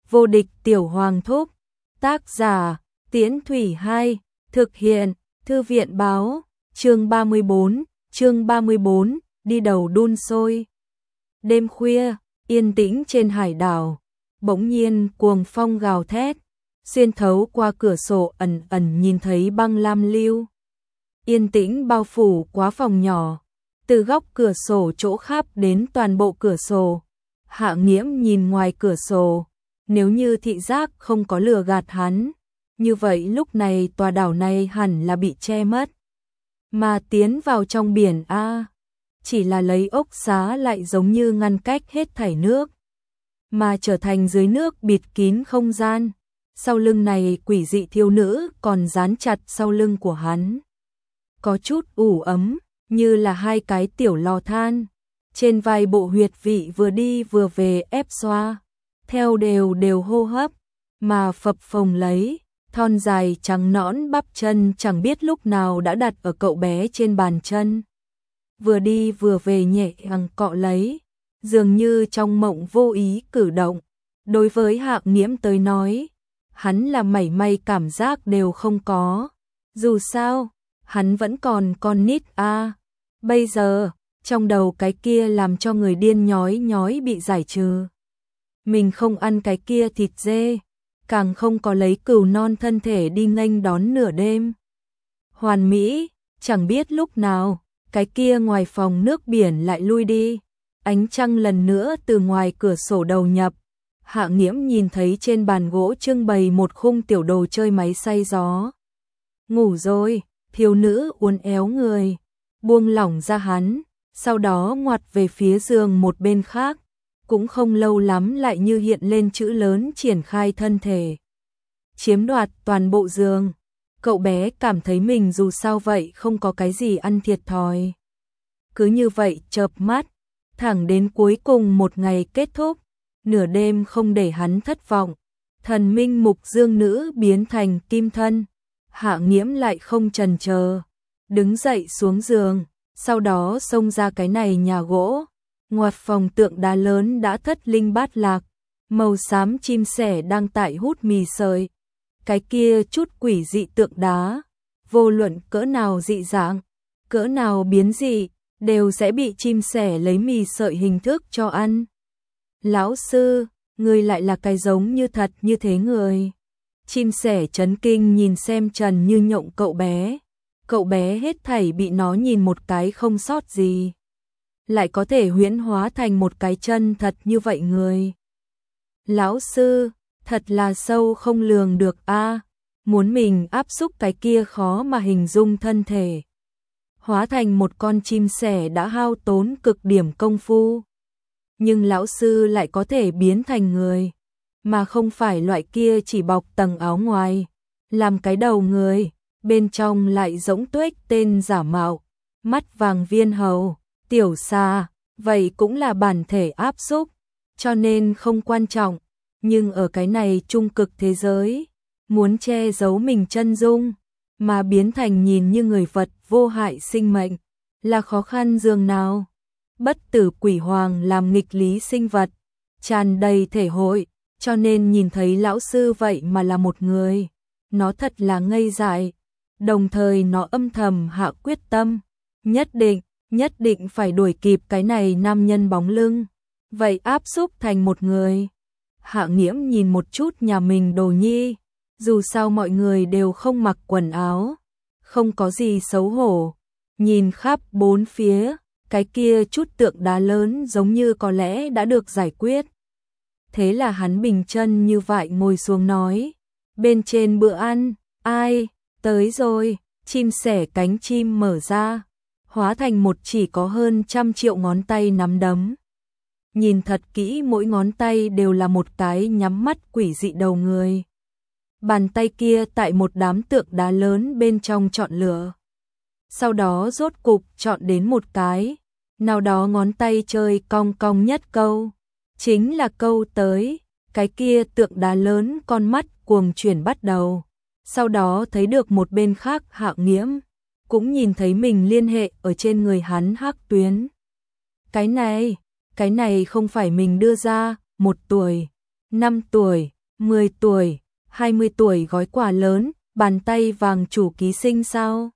Vô địch tiểu hoàng thúc. Tác giả, Tiễn Thủy 2, thực hiện, Thư viện báo, chương 34, đi đầu đun sôi. Đêm khuya, yên tĩnh trên hải đảo, bỗng nhiên cuồng phong gào thét, xuyên thấu qua cửa sổ ẩn ẩn nhìn thấy băng lam lưu. Yên tĩnh bao phủ quá phòng nhỏ, từ góc cửa sổ chỗ khắp đến toàn bộ cửa sổ. Hạ Nghiễm nhìn ngoài cửa sổ, nếu như thị giác không có lừa gạt hắn, như vậy lúc này tòa đảo này hẳn là bị che mất. Mà tiến vào trong biển A, chỉ là lấy ốc xá lại giống như ngăn cách hết thảy nước, mà trở thành dưới nước bịt kín không gian. Sau lưng này quỷ dị thiếu nữ còn dán chặt sau lưng của hắn, có chút ủ ấm, như là hai cái tiểu lò than. Trên vai bộ huyệt vị vừa đi vừa về ép xoa, theo đều hô hấp, mà phập phồng lấy, thon dài trắng nõn bắp chân chẳng biết lúc nào đã đặt ở cậu bé trên bàn chân. Vừa đi vừa về nhẹ nhàng cọ lấy, dường như trong mộng vô ý cử động. Đối với Hạ Nghiễm tới nói, hắn là mảy may cảm giác đều không có. Dù sao, hắn vẫn còn con nít a. Bây giờ, trong đầu cái kia làm cho người điên nhói nhói bị giải trừ. Mình không ăn cái kia thịt dê, càng không có lấy cừu non thân thể đi nghênh đón nửa đêm. Hoàn mỹ, chẳng biết lúc nào, cái kia ngoài phòng nước biển lại lui đi. Ánh trăng lần nữa từ ngoài cửa sổ đầu nhập. Hạ Nghiễm nhìn thấy trên bàn gỗ trưng bày một khung tiểu đồ chơi máy xay gió. Ngủ rồi, thiếu nữ uốn éo người, buông lỏng ra hắn, sau đó ngoặt về phía giường một bên khác, cũng không lâu lắm lại như hiện lên chữ lớn triển khai thân thể, chiếm đoạt toàn bộ giường. Cậu bé cảm thấy mình dù sao vậy không có cái gì ăn thiệt thòi. Cứ như vậy chợp mắt, thẳng đến cuối cùng một ngày kết thúc, nửa đêm không để hắn thất vọng. Thần minh mục dương nữ biến thành kim thân, Hạ Nghiễm lại không chần chờ, đứng dậy xuống giường, sau đó xông ra cái này nhà gỗ. Ngoặt phòng tượng đá lớn đã thất linh bát lạc, màu xám chim sẻ đang tại hút mì sợi. Cái kia chút quỷ dị tượng đá, vô luận cỡ nào dị dạng, cỡ nào biến dị, đều sẽ bị chim sẻ lấy mì sợi hình thức cho ăn. Lão sư, người lại là cái giống như thật như thế người. Chim sẻ chấn kinh nhìn xem Trần Như Nhộng cậu bé hết thảy bị nó nhìn một cái không sót gì, lại có thể huyễn hóa thành một cái chân thật như vậy người. Lão sư, thật là sâu không lường được a. Muốn mình áp xúc cái kia khó mà hình dung thân thể, hóa thành một con chim sẻ đã hao tốn cực điểm công phu. Nhưng lão sư lại có thể biến thành người, mà không phải loại kia chỉ bọc tầng áo ngoài, làm cái đầu người, bên trong lại giống tuếch tên giả mạo, mắt vàng viên hầu, tiểu xà, vậy cũng là bản thể áp xúc, cho nên không quan trọng. Nhưng ở cái này trung cực thế giới, muốn che giấu mình chân dung, mà biến thành nhìn như người vật vô hại sinh mệnh, là khó khăn dường nào. Bất tử quỷ hoàng làm nghịch lý sinh vật, tràn đầy thể hội, cho nên nhìn thấy lão sư vậy mà là một người, nó thật là ngây dại. Đồng thời nó âm thầm hạ quyết tâm, nhất định phải đuổi kịp cái này nam nhân bóng lưng, vậy áp xúc thành một người. Hạ Nghiễm nhìn một chút nhà mình đồ nhi, dù sao mọi người đều không mặc quần áo, không có gì xấu hổ. Nhìn khắp bốn phía, cái kia chút tượng đá lớn giống như có lẽ đã được giải quyết. Thế là hắn bình chân như vậy ngồi xuống nói, bên trên bữa ăn, ai, tới rồi. Chim sẻ cánh chim mở ra, hóa thành một chỉ có hơn 100 triệu ngón tay nắm đấm. Nhìn thật kỹ mỗi ngón tay đều là một cái nhắm mắt quỷ dị đầu người. Bàn tay kia tại một đám tượng đá lớn bên trong chọn lựa. Sau đó rốt cục chọn đến một cái, nào đó ngón tay chơi cong cong nhất câu. Chính là câu tới, cái kia tượng đá lớn con mắt cuồng chuyển bắt đầu. Sau đó thấy được một bên khác Hạ Nghiễm, cũng nhìn thấy mình liên hệ ở trên người hắn hắc tuyến. Cái này không phải mình đưa ra, 1 tuổi, 5 tuổi, 10 tuổi, 20 tuổi gói quà lớn, bàn tay vàng chủ ký sinh sao?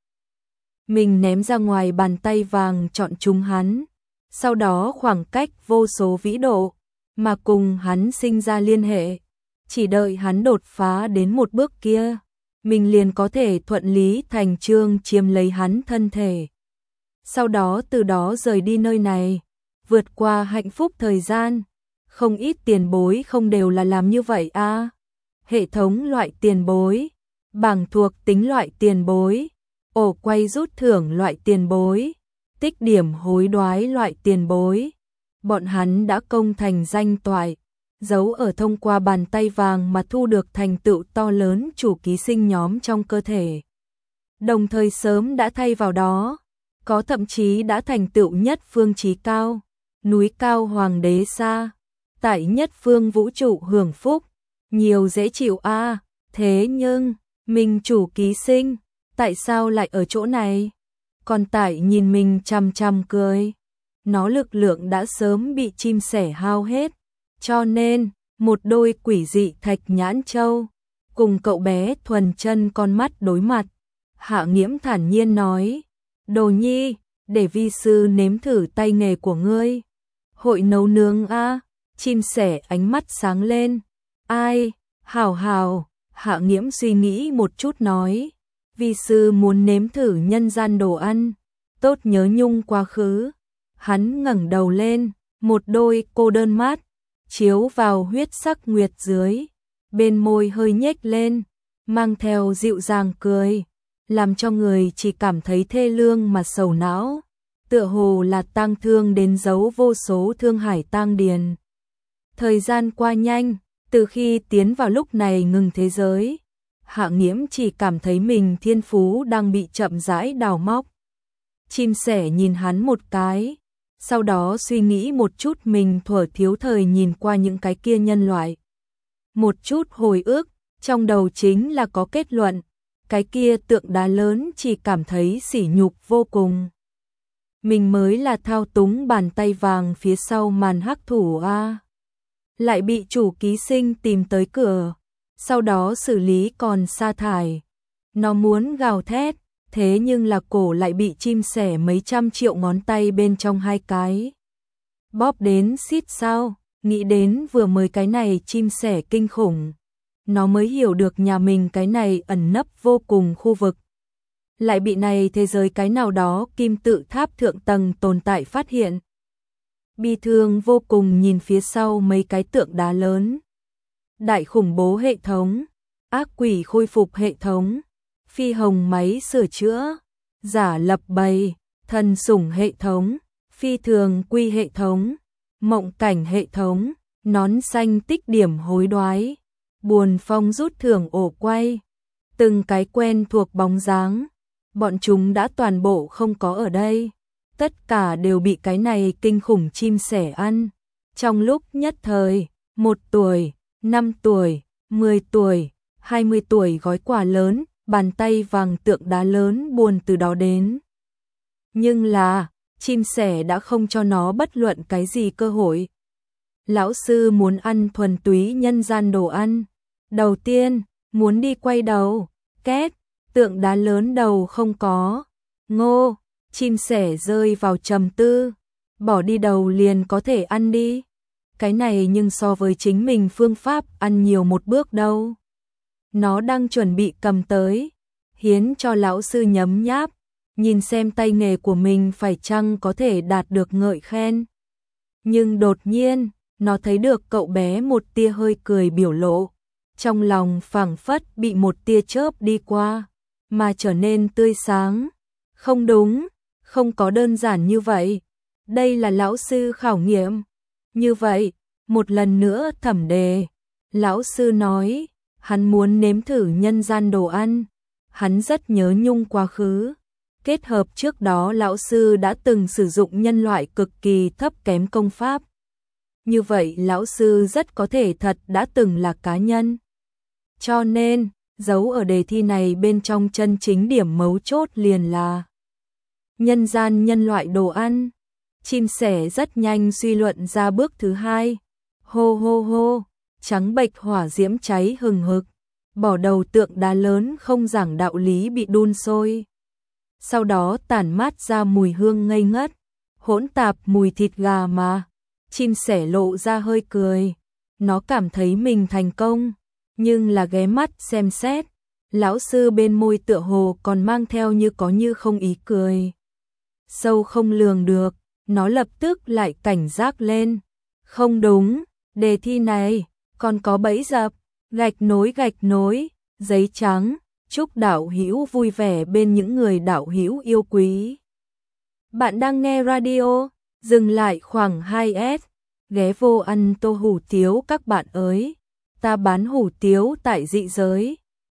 Mình ném ra ngoài bàn tay vàng chọn chúng hắn, sau đó khoảng cách vô số vĩ độ, mà cùng hắn sinh ra liên hệ. Chỉ đợi hắn đột phá đến một bước kia, mình liền có thể thuận lý thành chương chiếm lấy hắn thân thể. Sau đó từ đó rời đi nơi này, vượt qua hạnh phúc thời gian. Không ít tiền bối không đều là làm như vậy à? Hệ thống loại tiền bối, bảng thuộc tính loại tiền bối, ổ quay rút thưởng loại tiền bối, tích điểm hối đoái loại tiền bối. Bọn hắn đã công thành danh toại, giấu ở thông qua bàn tay vàng mà thu được thành tựu to lớn chủ ký sinh nhóm trong cơ thể. Đồng thời sớm đã thay vào đó, có thậm chí đã thành tựu nhất phương chí cao, núi cao hoàng đế xa, tại nhất phương vũ trụ hưởng phúc, nhiều dễ chịu a. Thế nhưng, mình chủ ký sinh, tại sao lại ở chỗ này? Còn tại nhìn mình chằm chằm cười. Nó lực lượng đã sớm bị chim sẻ hao hết, cho nên, một đôi quỷ dị thạch nhãn châu, cùng cậu bé thuần chân con mắt đối mặt. Hạ Nghiễm thản nhiên nói, Đồ Nhi, để vi sư nếm thử tay nghề của ngươi. Hội nấu nướng a? Chim sẻ ánh mắt sáng lên. Ai, hảo hảo, Hạ Nghiễm suy nghĩ một chút nói, vi sư muốn nếm thử nhân gian đồ ăn, tốt nhớ nhung quá khứ. Hắn ngẩng đầu lên, một đôi cô đơn mắt, chiếu vào huyết sắc nguyệt dưới, bên môi hơi nhếch lên, mang theo dịu dàng cười, làm cho người chỉ cảm thấy thê lương mà sầu não, tựa hồ là tang thương đến dấu vô số thương hải tang điền. Thời gian qua nhanh, từ khi tiến vào lúc này ngừng thế giới, Hạ Nghiễm chỉ cảm thấy mình thiên phú đang bị chậm rãi đào móc. Chim sẻ nhìn hắn một cái, sau đó suy nghĩ một chút mình thuở thiếu thời nhìn qua những cái kia nhân loại. Một chút hồi ức, trong đầu chính là có kết luận, cái kia tượng đá lớn chỉ cảm thấy sỉ nhục vô cùng. Mình mới là thao túng bàn tay vàng phía sau màn hắc thủ a. Lại bị chủ ký sinh tìm tới cửa, sau đó xử lý còn sa thải. Nó muốn gào thét, thế nhưng là cổ lại bị chim sẻ mấy trăm triệu ngón tay bên trong hai cái bóp đến xít sao. Nghĩ đến vừa mới cái này chim sẻ kinh khủng, nó mới hiểu được nhà mình cái này ẩn nấp vô cùng khu vực, lại bị này thế giới cái nào đó kim tự tháp thượng tầng tồn tại phát hiện. Bi thương vô cùng nhìn phía sau mấy cái tượng đá lớn. Đại khủng bố hệ thống, ác quỷ khôi phục hệ thống, phi hồng máy sửa chữa, giả lập bầy, thần sủng hệ thống, phi thường quy hệ thống, mộng cảnh hệ thống, nón xanh tích điểm hối đoái, buồn phong rút thưởng ổ quay. Từng cái quen thuộc bóng dáng, bọn chúng đã toàn bộ không có ở đây. Tất cả đều bị cái này kinh khủng chim sẻ ăn. Trong lúc nhất thời, 1 tuổi, 5 tuổi, 10 tuổi, 20 tuổi gói quà lớn, bàn tay vàng tượng đá lớn buồn từ đó đến. Nhưng là, chim sẻ đã không cho nó bất luận cái gì cơ hội. Lão sư muốn ăn thuần túy nhân gian đồ ăn. Đầu tiên, muốn đi quay đầu, két, tượng đá lớn đầu không có. Ngô, chim sẻ rơi vào trầm tư, bỏ đi đầu liền có thể ăn đi. Cái này nhưng so với chính mình phương pháp ăn nhiều một bước đâu. Nó đang chuẩn bị cầm tới, hiến cho lão sư nhấm nháp, nhìn xem tay nghề của mình phải chăng có thể đạt được ngợi khen. Nhưng đột nhiên, nó thấy được cậu bé một tia hơi cười biểu lộ, trong lòng phảng phất bị một tia chớp đi qua, mà trở nên tươi sáng. Không đúng, không có đơn giản như vậy. Đây là lão sư khảo nghiệm. Như vậy, một lần nữa thẩm đề. Lão sư nói, hắn muốn nếm thử nhân gian đồ ăn. Hắn rất nhớ nhung quá khứ. Kết hợp trước đó lão sư đã từng sử dụng nhân loại cực kỳ thấp kém công pháp. Như vậy lão sư rất có thể thật đã từng là cá nhân. Cho nên, giấu ở đề thi này bên trong chân chính điểm mấu chốt liền là nhân gian nhân loại đồ ăn. Chim sẻ rất nhanh suy luận ra bước thứ hai. Hô hô hô, trắng bệch hỏa diễm cháy hừng hực, bỏ đầu tượng đá lớn không giảng đạo lý bị đun sôi. Sau đó tản mát ra mùi hương ngây ngất, hỗn tạp mùi thịt gà mà. Chim sẻ lộ ra hơi cười, nó cảm thấy mình thành công, nhưng là ghé mắt xem xét, lão sư bên môi tựa hồ còn mang theo như có như không ý cười. Sâu không lường được, nó lập tức lại cảnh giác lên. Không đúng, đề thi này còn có bẫy dập, gạch nối, giấy trắng. Chúc đạo hữu vui vẻ bên những người đạo hữu yêu quý. Bạn đang nghe radio, dừng lại khoảng 2S, ghé vô ăn tô hủ tiếu các bạn ơi. Ta bán hủ tiếu tại dị giới.